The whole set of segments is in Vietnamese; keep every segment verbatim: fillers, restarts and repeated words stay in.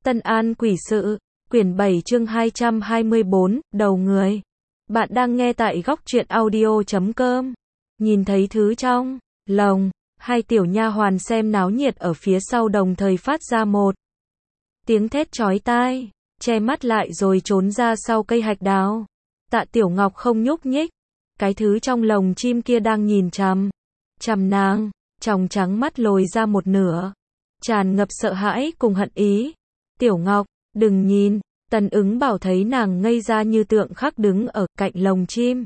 Tân An quỷ sự, quyển bảy chương hai trăm hai mươi bốn, đầu người. Bạn đang nghe tại góc truyện audio chấm com. Nhìn thấy thứ trong lồng, hai tiểu nha hoàn xem náo nhiệt ở phía sau đồng thời phát ra một tiếng thét chói tai, che mắt lại rồi trốn ra sau cây hạch đào. Tạ Tiểu Ngọc không nhúc nhích, cái thứ trong lồng chim kia đang nhìn chằm chằm nàng, tròng trắng mắt lồi ra một nửa, tràn ngập sợ hãi cùng hận ý. Tiểu Ngọc, đừng nhìn. Tần Ứng Bảo thấy nàng ngây ra như tượng khắc đứng ở cạnh lồng chim,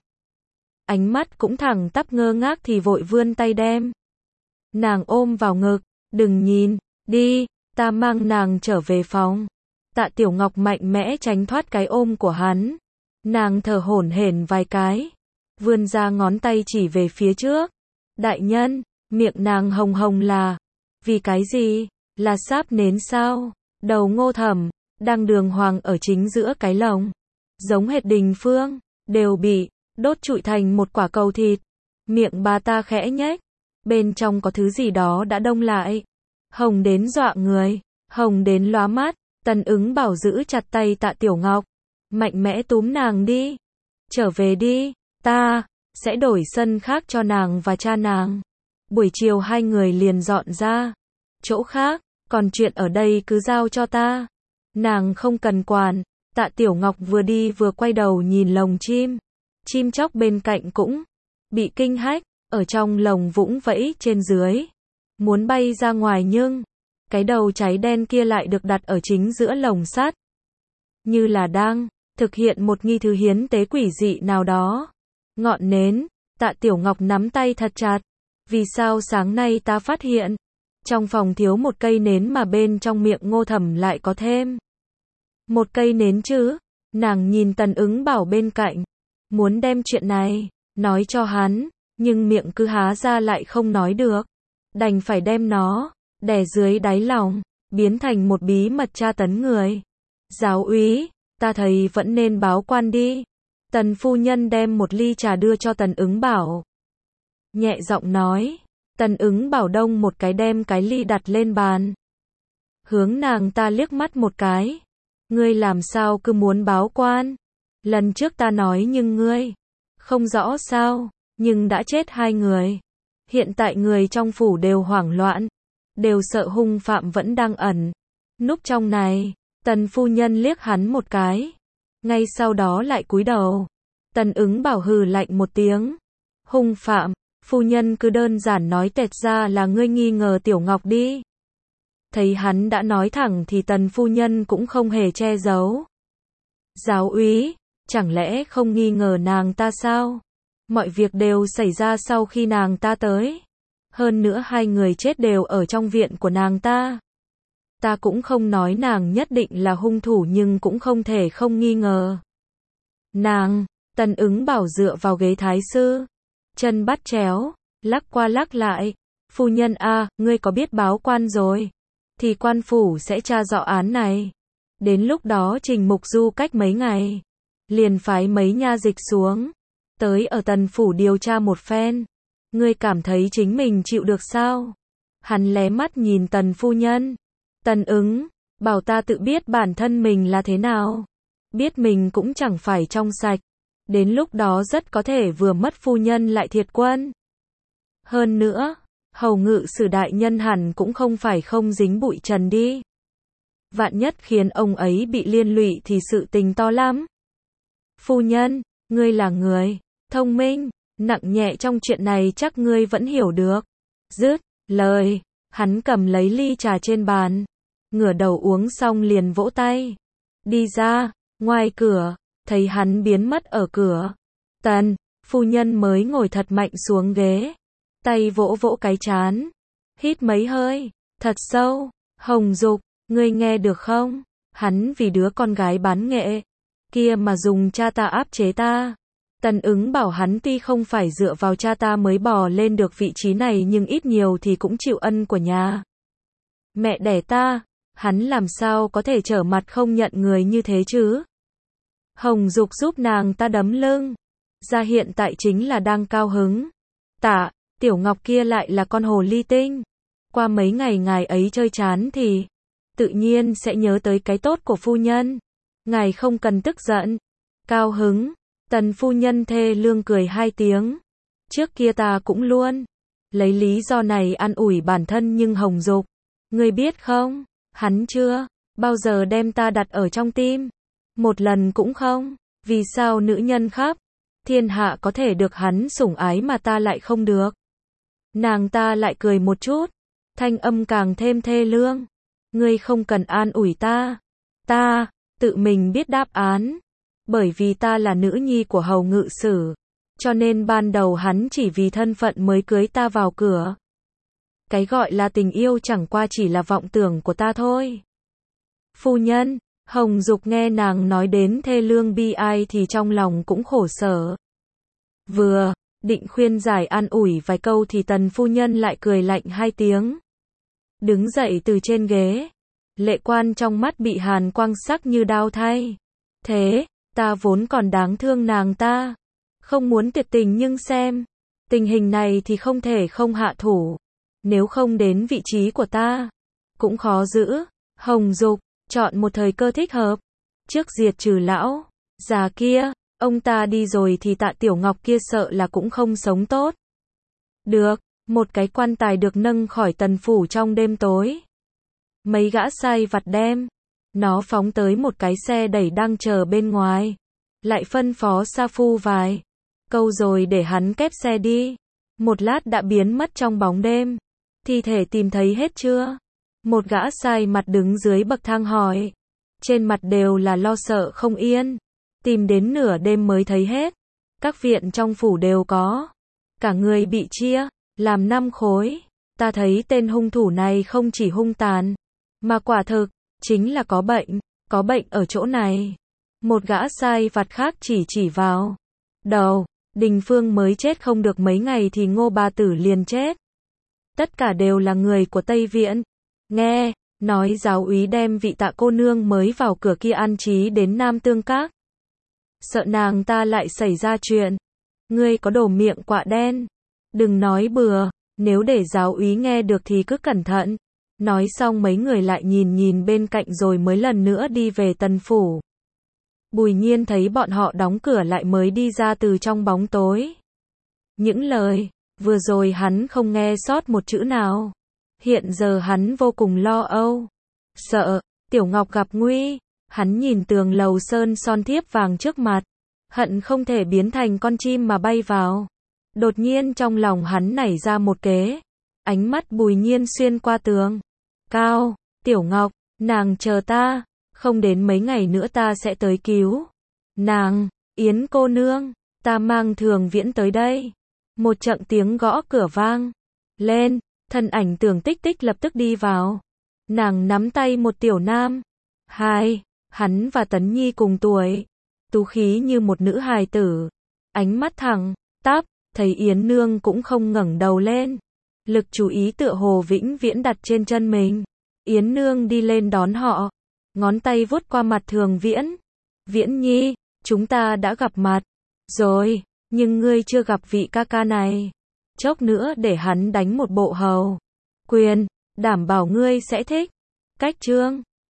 ánh mắt cũng thẳng tắp ngơ ngác thì vội vươn tay đem nàng ôm vào ngực. Đừng nhìn, đi, ta mang nàng trở về phòng. Tạ Tiểu Ngọc mạnh mẽ tránh thoát cái ôm của hắn, nàng thở hổn hển vài cái, vươn ra ngón tay chỉ về phía trước. Đại nhân, miệng nàng hồng hồng là vì cái gì? Là sáp nến sao? Đầu Ngô Thẩm đang đường hoàng ở chính giữa cái lồng, giống hệt Đình Phương, đều bị đốt trụi thành một quả cầu thịt. Miệng bà ta khẽ nhếch, bên trong có thứ gì đó đã đông lại, hồng đến dọa người, hồng đến lóa mắt. Tần Ứng Bảo giữ chặt tay Tạ Tiểu Ngọc, mạnh mẽ túm nàng đi. Trở về đi, ta sẽ đổi sân khác cho nàng và cha nàng. Buổi chiều hai người liền dọn ra chỗ khác, còn chuyện ở đây cứ giao cho ta. Nàng không cần quản. Tạ Tiểu Ngọc vừa đi vừa quay đầu nhìn lồng chim. Chim chóc bên cạnh cũng bị kinh hách, ở trong lồng vũng vẫy trên dưới, muốn bay ra ngoài nhưng cái đầu cháy đen kia lại được đặt ở chính giữa lồng sắt, như là đang thực hiện một nghi thức hiến tế quỷ dị nào đó. Ngọn nến, Tạ Tiểu Ngọc nắm tay thật chặt. Vì sao sáng nay ta phát hiện trong phòng thiếu một cây nến mà bên trong miệng Ngô Thẩm lại có thêm một cây nến chứ? Nàng nhìn Tần Ứng Bảo bên cạnh, muốn đem chuyện này nói cho hắn, nhưng miệng cứ há ra lại không nói được, đành phải đem nó đè dưới đáy lòng, biến thành một bí mật tra tấn người. Giáo úy, ta thấy vẫn nên báo quan đi. Tần phu nhân đem một ly trà đưa cho Tần Ứng Bảo, nhẹ giọng nói. Tần Ứng Bảo đông một cái đem cái ly đặt lên bàn, hướng nàng ta liếc mắt một cái. Ngươi làm sao cứ muốn báo quan? Lần trước ta nói nhưng ngươi không rõ sao? Nhưng đã chết hai người. Hiện tại người trong phủ đều hoảng loạn, đều sợ hung phạm vẫn đang ẩn núp trong này. Tần phu nhân liếc hắn một cái, ngay sau đó lại cúi đầu. Tần Ứng Bảo hừ lạnh một tiếng. Hung phạm? Phu nhân cứ đơn giản nói tẹt ra là ngươi nghi ngờ Tiểu Ngọc đi. Thấy hắn đã nói thẳng thì Tần phu nhân cũng không hề che giấu. Giáo úy, chẳng lẽ không nghi ngờ nàng ta sao? Mọi việc đều xảy ra sau khi nàng ta tới. Hơn nữa hai người chết đều ở trong viện của nàng ta. Ta cũng không nói nàng nhất định là hung thủ nhưng cũng không thể không nghi ngờ nàng. Tần Ứng Bảo dựa vào ghế thái sư, chân bắt chéo, lắc qua lắc lại. Phu nhân a, ngươi có biết báo quan rồi thì quan phủ sẽ tra rõ án này. Đến lúc đó Trình Mục Du cách mấy ngày liền phái mấy nha dịch xuống tới ở Tần phủ điều tra một phen. Ngươi cảm thấy chính mình chịu được sao? Hắn lé mắt nhìn Tần phu nhân. Tần Ứng Bảo ta tự biết bản thân mình là thế nào, biết mình cũng chẳng phải trong sạch, đến lúc đó rất có thể vừa mất phu nhân lại thiệt quân. Hơn nữa, hầu ngự sử đại nhân hẳn cũng không phải không dính bụi trần đi. Vạn nhất khiến ông ấy bị liên lụy thì sự tình to lắm. Phu nhân, ngươi là người thông minh, nặng nhẹ trong chuyện này chắc ngươi vẫn hiểu được. Dứt lời, hắn cầm lấy ly trà trên bàn, ngửa đầu uống xong liền vỗ tay. Đi ra. Ngoài cửa, thấy hắn biến mất ở cửa, Tần phu nhân mới ngồi thật mạnh xuống ghế, tay vỗ vỗ cái trán, hít mấy hơi thật sâu. Hồng Dục, ngươi nghe được không? Hắn vì đứa con gái bán nghệ kia mà dùng cha ta áp chế ta. Tần Ứng Bảo hắn tuy không phải dựa vào cha ta mới bò lên được vị trí này nhưng ít nhiều thì cũng chịu ân của nhà mẹ đẻ ta. Hắn làm sao có thể trở mặt không nhận người như thế chứ? Hồng Dục giúp nàng ta đấm lưng ra, hiện tại chính là đang cao hứng. Tạ Tiểu Ngọc kia lại là con hồ ly tinh. Qua mấy ngày ngài ấy chơi chán thì tự nhiên sẽ nhớ tới cái tốt của phu nhân. Ngài không cần tức giận. Cao hứng, Tần phu nhân thê lương cười hai tiếng. Trước kia ta cũng luôn lấy lý do này an ủi bản thân nhưng Hồng Dục, ngươi biết không, hắn chưa bao giờ đem ta đặt ở trong tim. Một lần cũng không. Vì sao nữ nhân khắp thiên hạ có thể được hắn sủng ái mà ta lại không được? Nàng ta lại cười một chút, thanh âm càng thêm thê lương. Ngươi không cần an ủi ta. Ta tự mình biết đáp án. Bởi vì ta là nữ nhi của hầu ngự sử, cho nên ban đầu hắn chỉ vì thân phận mới cưới ta vào cửa. Cái gọi là tình yêu chẳng qua chỉ là vọng tưởng của ta thôi. Phu nhân, Hồng Dục nghe nàng nói đến thê lương bi ai thì trong lòng cũng khổ sở. Vừa định khuyên giải an ủi vài câu thì Tần phu nhân lại cười lạnh hai tiếng. Đứng dậy từ trên ghế, lệ quan trong mắt bị hàn quang sắc như đao thay. Thế, ta vốn còn đáng thương nàng ta, không muốn tuyệt tình nhưng xem tình hình này thì không thể không hạ thủ. Nếu không đến vị trí của ta, cũng khó giữ. Hồng Dục chọn một thời cơ thích hợp, trước diệt trừ lão già kia, ông ta đi rồi thì Tạ Tiểu Ngọc kia sợ là cũng không sống tốt được. Một cái quan tài được nâng khỏi tần phủ trong đêm tối. Mấy gã sai vặt đem nó phóng tới một cái xe đẩy đang chờ bên ngoài, lại phân phó sa phu vài câu rồi để hắn kép xe đi. Một lát đã biến mất trong bóng đêm. Thi thể tìm thấy hết chưa? Một gã sai mặt đứng dưới bậc thang hỏi. Trên mặt đều là lo sợ không yên. Tìm đến nửa đêm mới thấy hết. Các viện trong phủ đều có. Cả người bị chia làm năm khối. Ta thấy tên hung thủ này không chỉ hung tàn, mà quả thực chính là có bệnh. Có bệnh ở chỗ này. Một gã sai vặt khác chỉ chỉ vào đầu Đình Phương mới chết không được mấy ngày thì Ngô bà tử liền chết. Tất cả đều là người của Tây Viện. Nghe nói giáo úy đem vị Tạ cô nương mới vào cửa kia an trí đến Nam Tương Các. Sợ nàng ta lại xảy ra chuyện. Ngươi có đồ miệng quạ đen. Đừng nói bừa, nếu để giáo úy nghe được thì cứ cẩn thận. Nói xong mấy người lại nhìn nhìn bên cạnh rồi mới lần nữa đi về tần phủ. Bùi Nhiên thấy bọn họ đóng cửa lại mới đi ra từ trong bóng tối. Những lời vừa rồi hắn không nghe sót một chữ nào. Hiện giờ hắn vô cùng lo âu, sợ Tiểu Ngọc gặp nguy. Hắn nhìn tường lầu sơn son thiếp vàng trước mặt, hận không thể biến thành con chim mà bay vào. Đột nhiên trong lòng hắn nảy ra một kế. Ánh mắt Bùi Nhiên xuyên qua tường cao. Tiểu Ngọc, nàng chờ ta, không đến mấy ngày nữa ta sẽ tới cứu nàng. Yến cô nương, ta mang Thường Viễn tới đây. Một trận tiếng gõ cửa vang lên, thân ảnh Tưởng Tích Tích lập tức đi vào. Nàng nắm tay một tiểu nam. Hai, hắn và Tấn Nhi cùng tuổi, tú khí như một nữ hài tử. Ánh mắt thẳng tắp, thấy Yến nương cũng không ngẩng đầu lên. Lực chú ý tựa hồ vĩnh viễn đặt trên chân mình. Yến nương đi lên đón họ, ngón tay vuốt qua mặt Thường Viễn. Viễn Nhi, chúng ta đã gặp mặt rồi, nhưng ngươi chưa gặp vị ca ca này. Chốc nữa để hắn đánh một bộ hầu quyền, đảm bảo ngươi sẽ thích. Cách chương